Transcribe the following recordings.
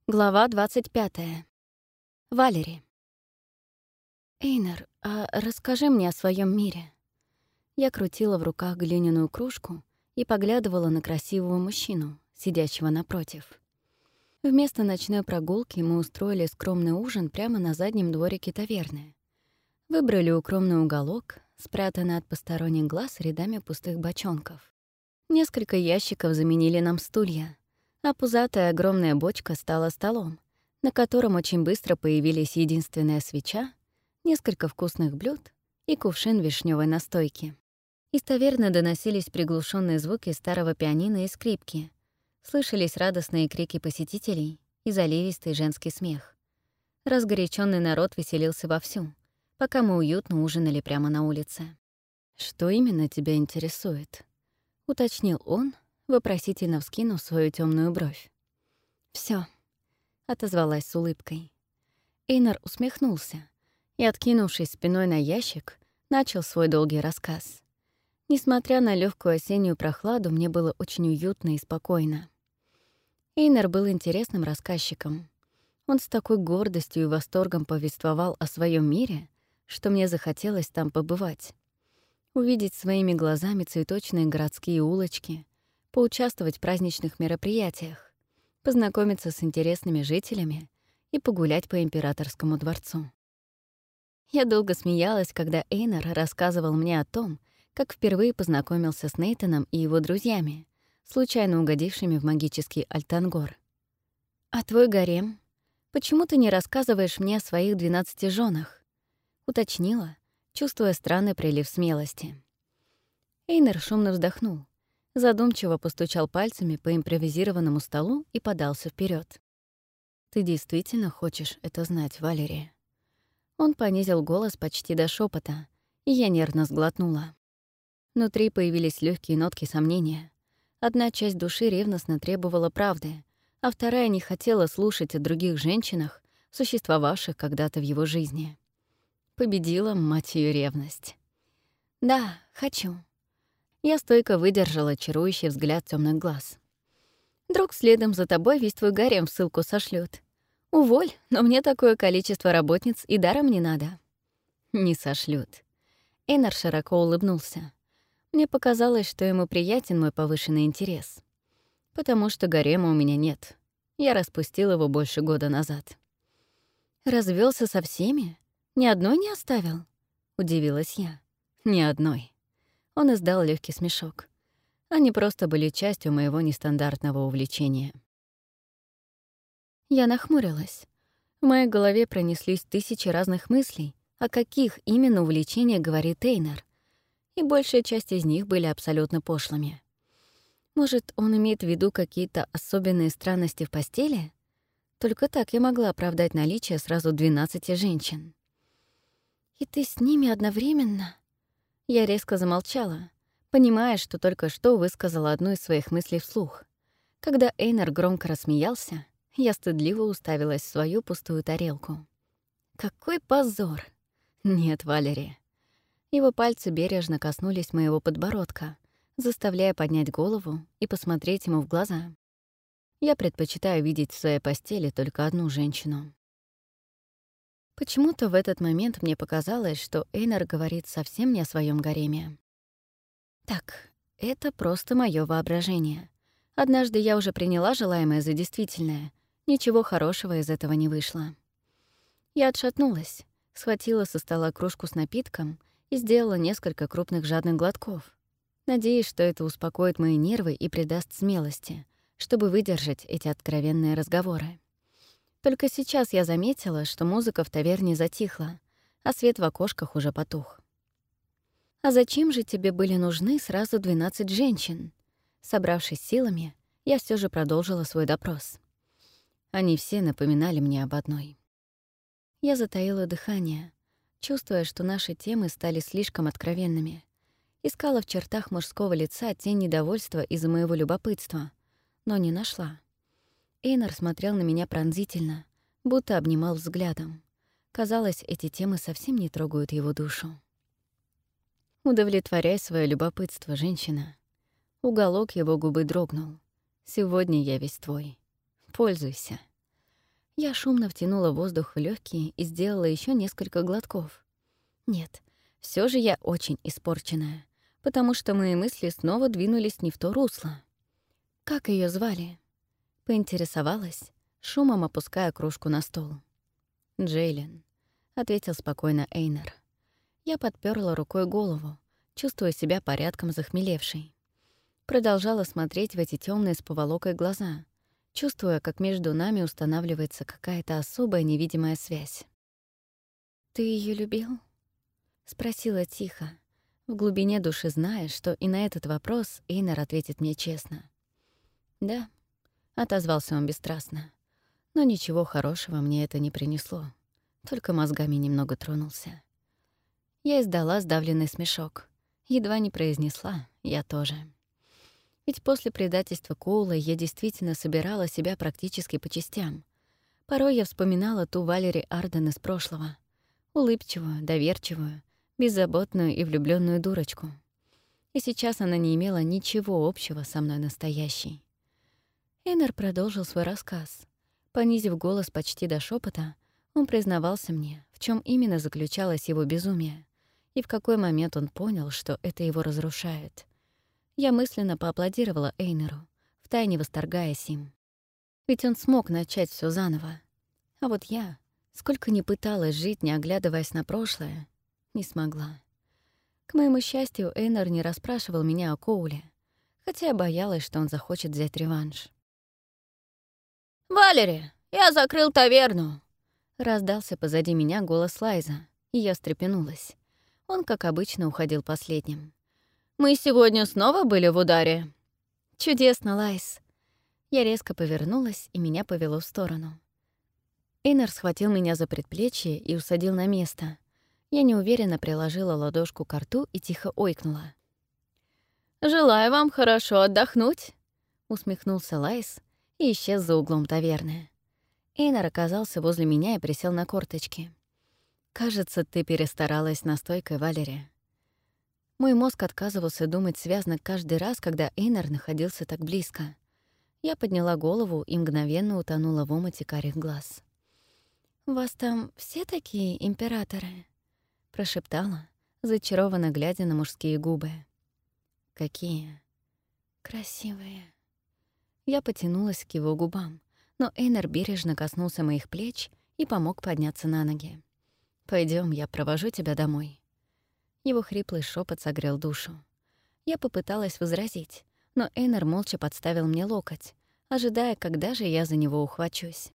Глава 25. Валери. «Эйнар, а расскажи мне о своем мире». Я крутила в руках глиняную кружку и поглядывала на красивого мужчину, сидящего напротив. Вместо ночной прогулки мы устроили скромный ужин прямо на заднем дворике таверны. Выбрали укромный уголок, спрятанный от посторонних глаз рядами пустых бочонков. Несколько ящиков заменили нам стулья, а пузатая огромная бочка стала столом, на котором очень быстро появились единственная свеча, несколько вкусных блюд и кувшин вишневой настойки. Из таверны доносились приглушенные звуки старого пианино и скрипки, слышались радостные крики посетителей и заливистый женский смех. Разгоряченный народ веселился вовсю, пока мы уютно ужинали прямо на улице. «Что именно тебя интересует?» — уточнил он, вопросительно вскинув свою темную бровь. Все, отозвалась с улыбкой. Эйнар усмехнулся и, откинувшись спиной на ящик, начал свой долгий рассказ. Несмотря на легкую осеннюю прохладу, мне было очень уютно и спокойно. Эйнар был интересным рассказчиком. Он с такой гордостью и восторгом повествовал о своем мире, что мне захотелось там побывать. Увидеть своими глазами цветочные городские улочки, поучаствовать в праздничных мероприятиях, познакомиться с интересными жителями и погулять по императорскому дворцу. Я долго смеялась, когда Эйнар рассказывал мне о том, как впервые познакомился с Нейтаном и его друзьями, случайно угодившими в магический Альтангор. «А твой гарем? Почему ты не рассказываешь мне о своих 12 женах?» — уточнила, чувствуя странный прилив смелости. Эйнар шумно вздохнул, задумчиво постучал пальцами по импровизированному столу и подался вперед. «Ты действительно хочешь это знать, Валерия?» Он понизил голос почти до шепота, и я нервно сглотнула. Внутри появились легкие нотки сомнения. Одна часть души ревностно требовала правды, а вторая не хотела слушать о других женщинах, существовавших когда-то в его жизни. Победила, мать её, ревность. «Да, хочу». Я стойко выдержала чарующий взгляд тёмных глаз. «Вдруг следом за тобой весь твой гарем в ссылку сошлют. Уволь, но мне такое количество работниц и даром не надо». «Не сошлют». Эйнар широко улыбнулся. Мне показалось, что ему приятен мой повышенный интерес. Потому что гарема у меня нет. Я распустил его больше года назад. «Развелся со всеми? Ни одной не оставил?» — удивилась я. «Ни одной». Он издал легкий смешок. Они просто были частью моего нестандартного увлечения. Я нахмурилась. В моей голове пронеслись тысячи разных мыслей, о каких именно увлечениях говорит Эйнар, и большая часть из них были абсолютно пошлыми. Может, он имеет в виду какие-то особенные странности в постели? Только так я могла оправдать наличие сразу 12 женщин. «И ты с ними одновременно?» Я резко замолчала, понимая, что только что высказала одну из своих мыслей вслух. Когда Эйнар громко рассмеялся, я стыдливо уставилась в свою пустую тарелку. Какой позор! Нет, Валерия. Его пальцы бережно коснулись моего подбородка, заставляя поднять голову и посмотреть ему в глаза. Я предпочитаю видеть в своей постели только одну женщину. Почему-то в этот момент мне показалось, что Эйнар говорит совсем не о своем гареме. Так, это просто мое воображение. Однажды я уже приняла желаемое за действительное. Ничего хорошего из этого не вышло. Я отшатнулась, схватила со стола кружку с напитком и сделала несколько крупных жадных глотков, надеясь, что это успокоит мои нервы и придаст смелости, чтобы выдержать эти откровенные разговоры. Только сейчас я заметила, что музыка в таверне затихла, а свет в окошках уже потух. «А зачем же тебе были нужны сразу 12 женщин?» Собравшись силами, я все же продолжила свой допрос. Они все напоминали мне об одной. Я затаила дыхание, чувствуя, что наши темы стали слишком откровенными. Искала в чертах мужского лица тень недовольства из-за моего любопытства, но не нашла. Эйнар смотрел на меня пронзительно, будто обнимал взглядом. Казалось, эти темы совсем не трогают его душу. «Удовлетворяй свое любопытство, женщина». Уголок его губы дрогнул. «Сегодня я весь твой. Пользуйся». Я шумно втянула воздух в легкие и сделала еще несколько глотков. Нет, все же я очень испорченная, потому что мои мысли снова двинулись не в то русло. Как ее звали? Поинтересовалась, шумом опуская кружку на стол. «Джейлен», — ответил спокойно Эйнер. Я подперла рукой голову, чувствуя себя порядком захмелевшей. Продолжала смотреть в эти темные с поволокой глаза, чувствуя, как между нами устанавливается какая-то особая невидимая связь. «Ты ее любил?» — спросила тихо, в глубине души зная, что и на этот вопрос Эйнер ответит мне честно. «Да», — отозвался он бесстрастно, но ничего хорошего мне это не принесло, только мозгами немного тронулся. Я издала сдавленный смешок, едва не произнесла «я тоже». Ведь после предательства Коула я действительно собирала себя практически по частям. Порой я вспоминала ту Валери Арден из прошлого. Улыбчивую, доверчивую, беззаботную и влюблённую дурочку. И сейчас она не имела ничего общего со мной настоящей. Эйнер продолжил свой рассказ. Понизив голос почти до шепота, он признавался мне, в чем именно заключалось его безумие, и в какой момент он понял, что это его разрушает. Я мысленно поаплодировала Эйнеру, втайне восторгаясь им. Ведь он смог начать все заново. А вот я, сколько ни пыталась жить, не оглядываясь на прошлое, не смогла. К моему счастью, Эйнер не расспрашивал меня о Коуле, хотя я боялась, что он захочет взять реванш. «Валери, я закрыл таверну!» Раздался позади меня голос Лайза, и я встрепенулась. Он, как обычно, уходил последним. «Мы сегодня снова были в ударе?» «Чудесно, Лайз!» Я резко повернулась, и меня повело в сторону. Эйнер схватил меня за предплечье и усадил на место. Я неуверенно приложила ладошку к рту и тихо ойкнула. «Желаю вам хорошо отдохнуть!» — усмехнулся Лайз и исчез за углом таверны. Эйнер оказался возле меня и присел на корточки. «Кажется, ты перестаралась настойкой, Валери». Мой мозг отказывался думать связно каждый раз, когда Эйнер находился так близко. Я подняла голову и мгновенно утонула в омуте карих глаз. «У вас там все такие императоры?» — прошептала, зачарованно глядя на мужские губы. «Какие?» «Красивые». Я потянулась к его губам, но Эйнер бережно коснулся моих плеч и помог подняться на ноги. «Пойдём, я провожу тебя домой». Его хриплый шепот согрел душу. Я попыталась возразить, но Эйнер молча подставил мне локоть, ожидая, когда же я за него ухвачусь.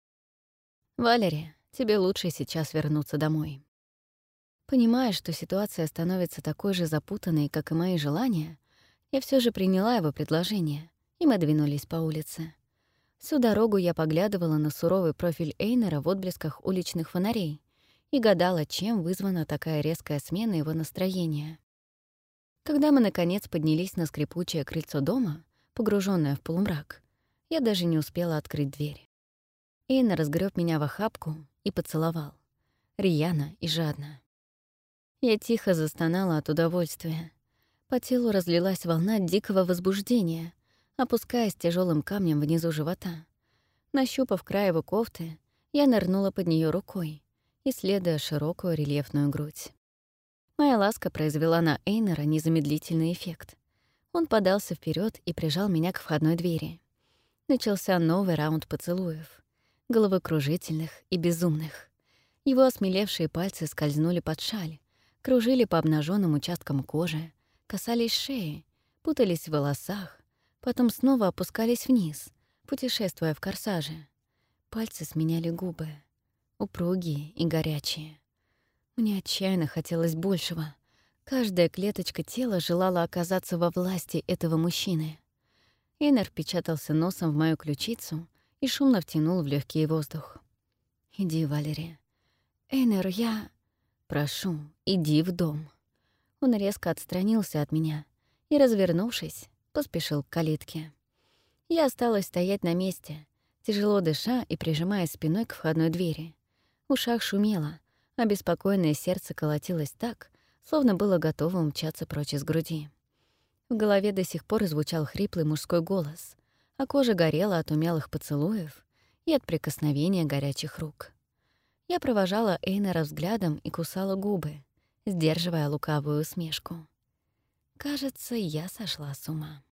«Валери, тебе лучше сейчас вернуться домой». Понимая, что ситуация становится такой же запутанной, как и мои желания, я все же приняла его предложение, и мы двинулись по улице. Всю дорогу я поглядывала на суровый профиль Эйнера в отблесках уличных фонарей и гадала, чем вызвана такая резкая смена его настроения. Когда мы, наконец, поднялись на скрипучее крыльцо дома, погруженное в полумрак, я даже не успела открыть дверь. Эйнер разгреб меня в охапку и поцеловал, рьяно и жадно. Я тихо застонала от удовольствия. По телу разлилась волна дикого возбуждения, опускаясь тяжелым камнем внизу живота. Нащупав край его кофты, я нырнула под нее рукой, исследуя широкую рельефную грудь. Моя ласка произвела на Эйнера незамедлительный эффект. Он подался вперед и прижал меня к входной двери. Начался новый раунд поцелуев, головокружительных и безумных. Его осмелевшие пальцы скользнули под шаль, кружили по обнаженным участкам кожи, касались шеи, путались в волосах, потом снова опускались вниз, путешествуя в корсаже. Пальцы сменяли губы, упругие и горячие. Мне отчаянно хотелось большего. Каждая клеточка тела желала оказаться во власти этого мужчины. Эйнер впечатался носом в мою ключицу и шумно втянул в легкий воздух. «Иди, Валери». «Эйнер, я...» «Прошу, иди в дом». Он резко отстранился от меня и, развернувшись, поспешил к калитке. Я осталась стоять на месте, тяжело дыша и прижимаясь спиной к входной двери. В ушах шумело, а беспокойное сердце колотилось так, словно было готово умчаться прочь из груди. В голове до сих пор звучал хриплый мужской голос, а кожа горела от умелых поцелуев и от прикосновения горячих рук. Я провожала Эйнера взглядом и кусала губы, сдерживая лукавую усмешку. Кажется, я сошла с ума.